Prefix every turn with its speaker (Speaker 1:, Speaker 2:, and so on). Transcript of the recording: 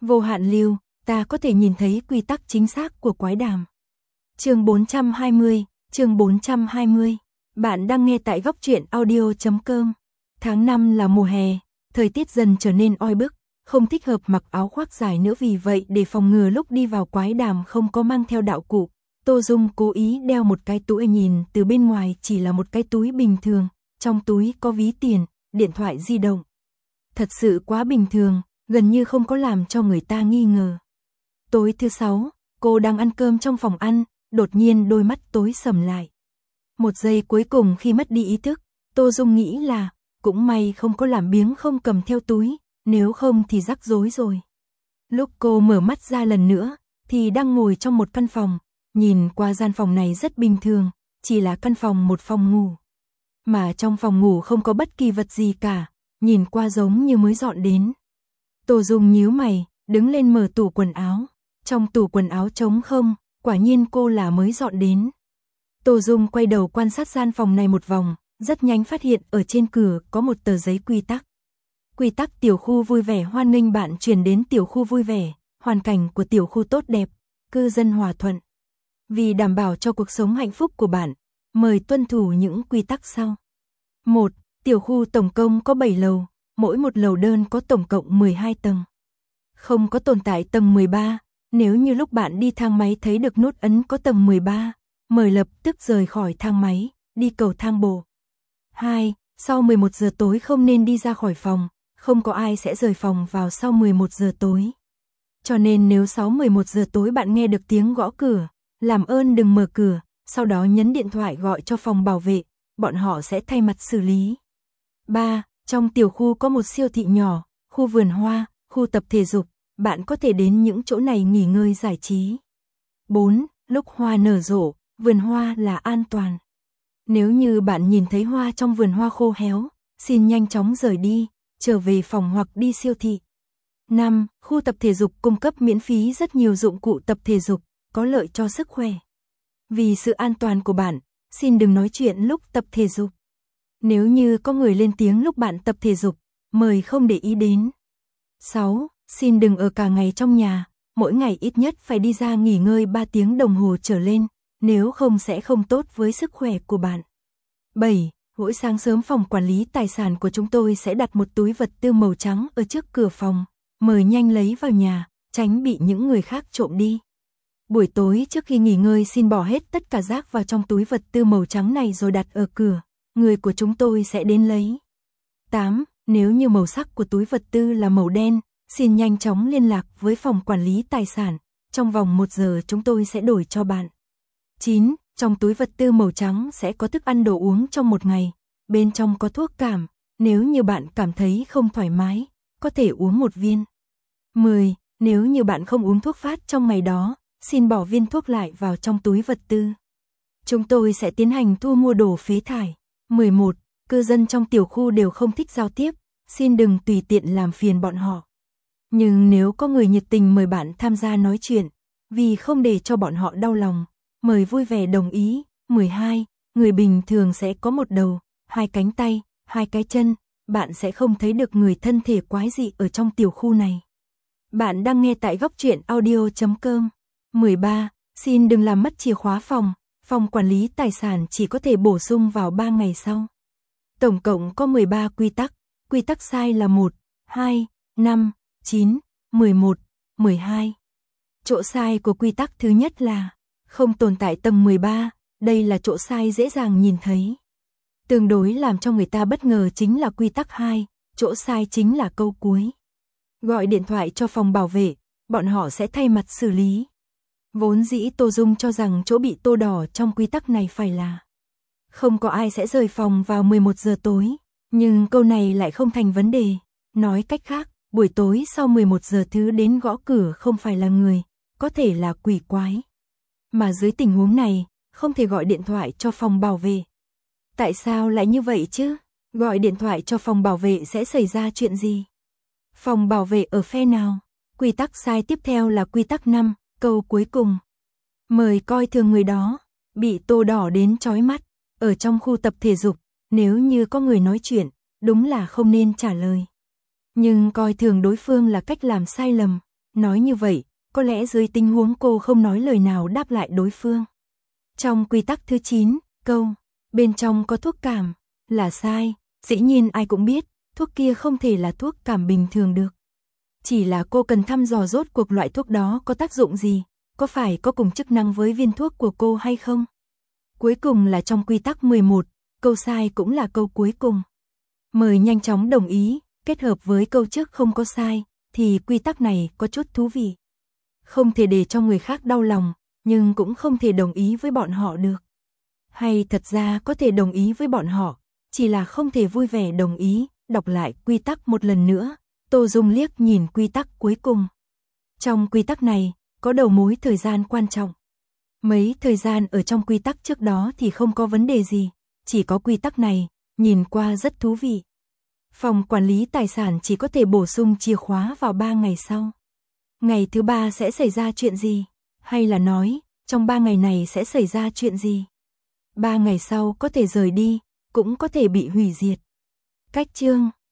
Speaker 1: Vô hạn lưu, ta có thể nhìn thấy quy tắc chính xác của quái đàm. Chương 420. Bạn đang nghe tại góc truyện audio.com. Tháng 5 là mùa hè, thời tiết dần trở nên oi bức, không thích hợp mặc áo khoác dài nữa, vì vậy để phòng ngừa lúc đi vào quái đàm không có mang theo đạo cụ, Tô Dung cố ý đeo một cái túi, nhìn từ bên ngoài chỉ là một cái túi bình thường, trong túi có ví tiền, điện thoại di động. Thật sự quá bình thường, gần như không có làm cho người ta nghi ngờ. Tối thứ 6, cô đang ăn cơm trong phòng ăn, đột nhiên đôi mắt tối sầm lại. Một giây cuối cùng khi mất đi ý thức, Tô Dung nghĩ là, cũng may không có làm biếng không cầm theo túi, nếu không thì rắc rối rồi. Lúc cô mở mắt ra lần nữa, thì đang ngồi trong một căn phòng, nhìn qua gian phòng này rất bình thường, chỉ là căn phòng một phòng ngủ. Mà trong phòng ngủ không có bất kỳ vật gì cả, nhìn qua giống như mới dọn đến. Tô Dung nhíu mày, đứng lên mở tủ quần áo. Trong tủ quần áo trống không, quả nhiên cô là mới dọn đến. Tô Dung quay đầu quan sát gian phòng này một vòng, rất nhanh phát hiện ở trên cửa có một tờ giấy quy tắc. Quy tắc tiểu khu vui vẻ hoan nghênh bạn chuyển đến tiểu khu vui vẻ, hoàn cảnh của tiểu khu tốt đẹp, cư dân hòa thuận. Vì đảm bảo cho cuộc sống hạnh phúc của bạn, mời tuân thủ những quy tắc sau. 1. Tiểu khu tổng cộng có 7 lầu, mỗi một lầu đơn có tổng cộng 12 tầng. Không có tồn tại tầng 13, nếu như lúc bạn đi thang máy thấy được nút ấn có tầng 13, mời lập tức rời khỏi thang máy, đi cầu thang bộ. 2. Sau 11 giờ tối không nên đi ra khỏi phòng, không có ai sẽ rời phòng vào sau 11 giờ tối. Cho nên nếu sau 11 giờ tối bạn nghe được tiếng gõ cửa, làm ơn đừng mở cửa, sau đó nhấn điện thoại gọi cho phòng bảo vệ, bọn họ sẽ thay mặt xử lý. 3. Trong tiểu khu có một siêu thị nhỏ, khu vườn hoa, khu tập thể dục, bạn có thể đến những chỗ này nghỉ ngơi giải trí. 4. Lúc hoa nở rộ, vườn hoa là an toàn. Nếu như bạn nhìn thấy hoa trong vườn hoa khô héo, xin nhanh chóng rời đi, trở về phòng hoặc đi siêu thị. 5. Khu tập thể dục cung cấp miễn phí rất nhiều dụng cụ tập thể dục, có lợi cho sức khỏe. Vì sự an toàn của bạn, xin đừng nói chuyện lúc tập thể dục. Nếu như có người lên tiếng lúc bạn tập thể dục, mời không để ý đến. 6. Xin đừng ở cả ngày trong nhà, mỗi ngày ít nhất phải đi ra nghỉ ngơi 3 tiếng đồng hồ trở lên, nếu không sẽ không tốt với sức khỏe của bạn. 7. Mỗi sáng sớm phòng quản lý tài sản của chúng tôi sẽ đặt một túi vật tư màu trắng ở trước cửa phòng, mời nhanh lấy vào nhà, tránh bị những người khác trộm đi. Buổi tối trước khi nghỉ ngơi xin bỏ hết tất cả rác vào trong túi vật tư màu trắng này rồi đặt ở cửa, người của chúng tôi sẽ đến lấy. 8. Nếu như màu sắc của túi vật tư là màu đen, xin nhanh chóng liên lạc với phòng quản lý tài sản, trong vòng 1 giờ chúng tôi sẽ đổi cho bạn. 9. Trong túi vật tư màu trắng sẽ có thức ăn đồ uống trong một ngày, bên trong có thuốc cảm, nếu như bạn cảm thấy không thoải mái, có thể uống 1 viên. 10. Nếu như bạn không uống thuốc phát trong ngày đó, xin bỏ viên thuốc lại vào trong túi vật tư. Chúng tôi sẽ tiến hành thu mua đồ phế thải. 11. Cư dân trong tiểu khu đều không thích giao tiếp, xin đừng tùy tiện làm phiền bọn họ. Nhưng nếu có người nhiệt tình mời bạn tham gia nói chuyện, vì không để cho bọn họ đau lòng, mời vui vẻ đồng ý. 12. Người bình thường sẽ có một đầu, 2 cánh tay, 2 cái chân, bạn sẽ không thấy được người thân thể quái dị ở trong tiểu khu này. Bạn đang nghe tại góc truyện audio.com. 13. Xin đừng làm mất chìa khóa phòng, phòng quản lý tài sản chỉ có thể bổ sung vào 3 ngày sau. Tổng cộng có 13 quy tắc, quy tắc sai là 1, 2, 5, 9, 11, 12. Chỗ sai của quy tắc thứ nhất là không tồn tại tầng 13, đây là chỗ sai dễ dàng nhìn thấy. Tương đối làm cho người ta bất ngờ chính là quy tắc 2, chỗ sai chính là câu cuối. Gọi điện thoại cho phòng bảo vệ, bọn họ sẽ thay mặt xử lý. Vốn dĩ Tô Dung cho rằng chỗ bị tô đỏ trong quy tắc này phải là không có ai sẽ rời phòng vào 11 giờ tối, nhưng câu này lại không thành vấn đề. Nói cách khác, buổi tối sau 11 giờ thứ đến gõ cửa không phải là người, có thể là quỷ quái. Mà dưới tình huống này, không thể gọi điện thoại cho phòng bảo vệ. Tại sao lại như vậy chứ? Gọi điện thoại cho phòng bảo vệ sẽ xảy ra chuyện gì? Phòng bảo vệ ở phe nào? Quy tắc sai tiếp theo là quy tắc 5, câu cuối cùng. Mời coi thường người đó, bị tô đỏ đến chói mắt. Ở trong khu tập thể dục, nếu như có người nói chuyện, đúng là không nên trả lời. Nhưng coi thường đối phương là cách làm sai lầm. Nói như vậy, có lẽ dưới tình huống cô không nói lời nào đáp lại đối phương. Trong quy tắc thứ 9, câu, bên trong có thuốc cảm, là sai, dĩ nhiên ai cũng biết, thuốc kia không thể là thuốc cảm bình thường được. Chỉ là cô cần thăm dò rốt cuộc loại thuốc đó có tác dụng gì, có phải có cùng chức năng với viên thuốc của cô hay không. Cuối cùng là trong quy tắc 11, câu sai cũng là câu cuối cùng. Mời nhanh chóng đồng ý, kết hợp với câu trước không có sai, thì quy tắc này có chút thú vị. Không thể để cho người khác đau lòng, nhưng cũng không thể đồng ý với bọn họ được. Hay thật ra có thể đồng ý với bọn họ, chỉ là không thể vui vẻ đồng ý. Đọc lại quy tắc một lần nữa, Tô Dung liếc nhìn quy tắc cuối cùng. Trong quy tắc này, có đầu mối thời gian quan trọng. Mấy thời gian ở trong quy tắc trước đó thì không có vấn đề gì, chỉ có quy tắc này, nhìn qua rất thú vị. Phòng quản lý tài sản chỉ có thể bổ sung chìa khóa vào 3 ngày sau. Ngày thứ 3 sẽ xảy ra chuyện gì? Hay là nói, trong 3 ngày này sẽ xảy ra chuyện gì? 3 ngày sau có thể rời đi, cũng có thể bị hủy diệt. Cách chương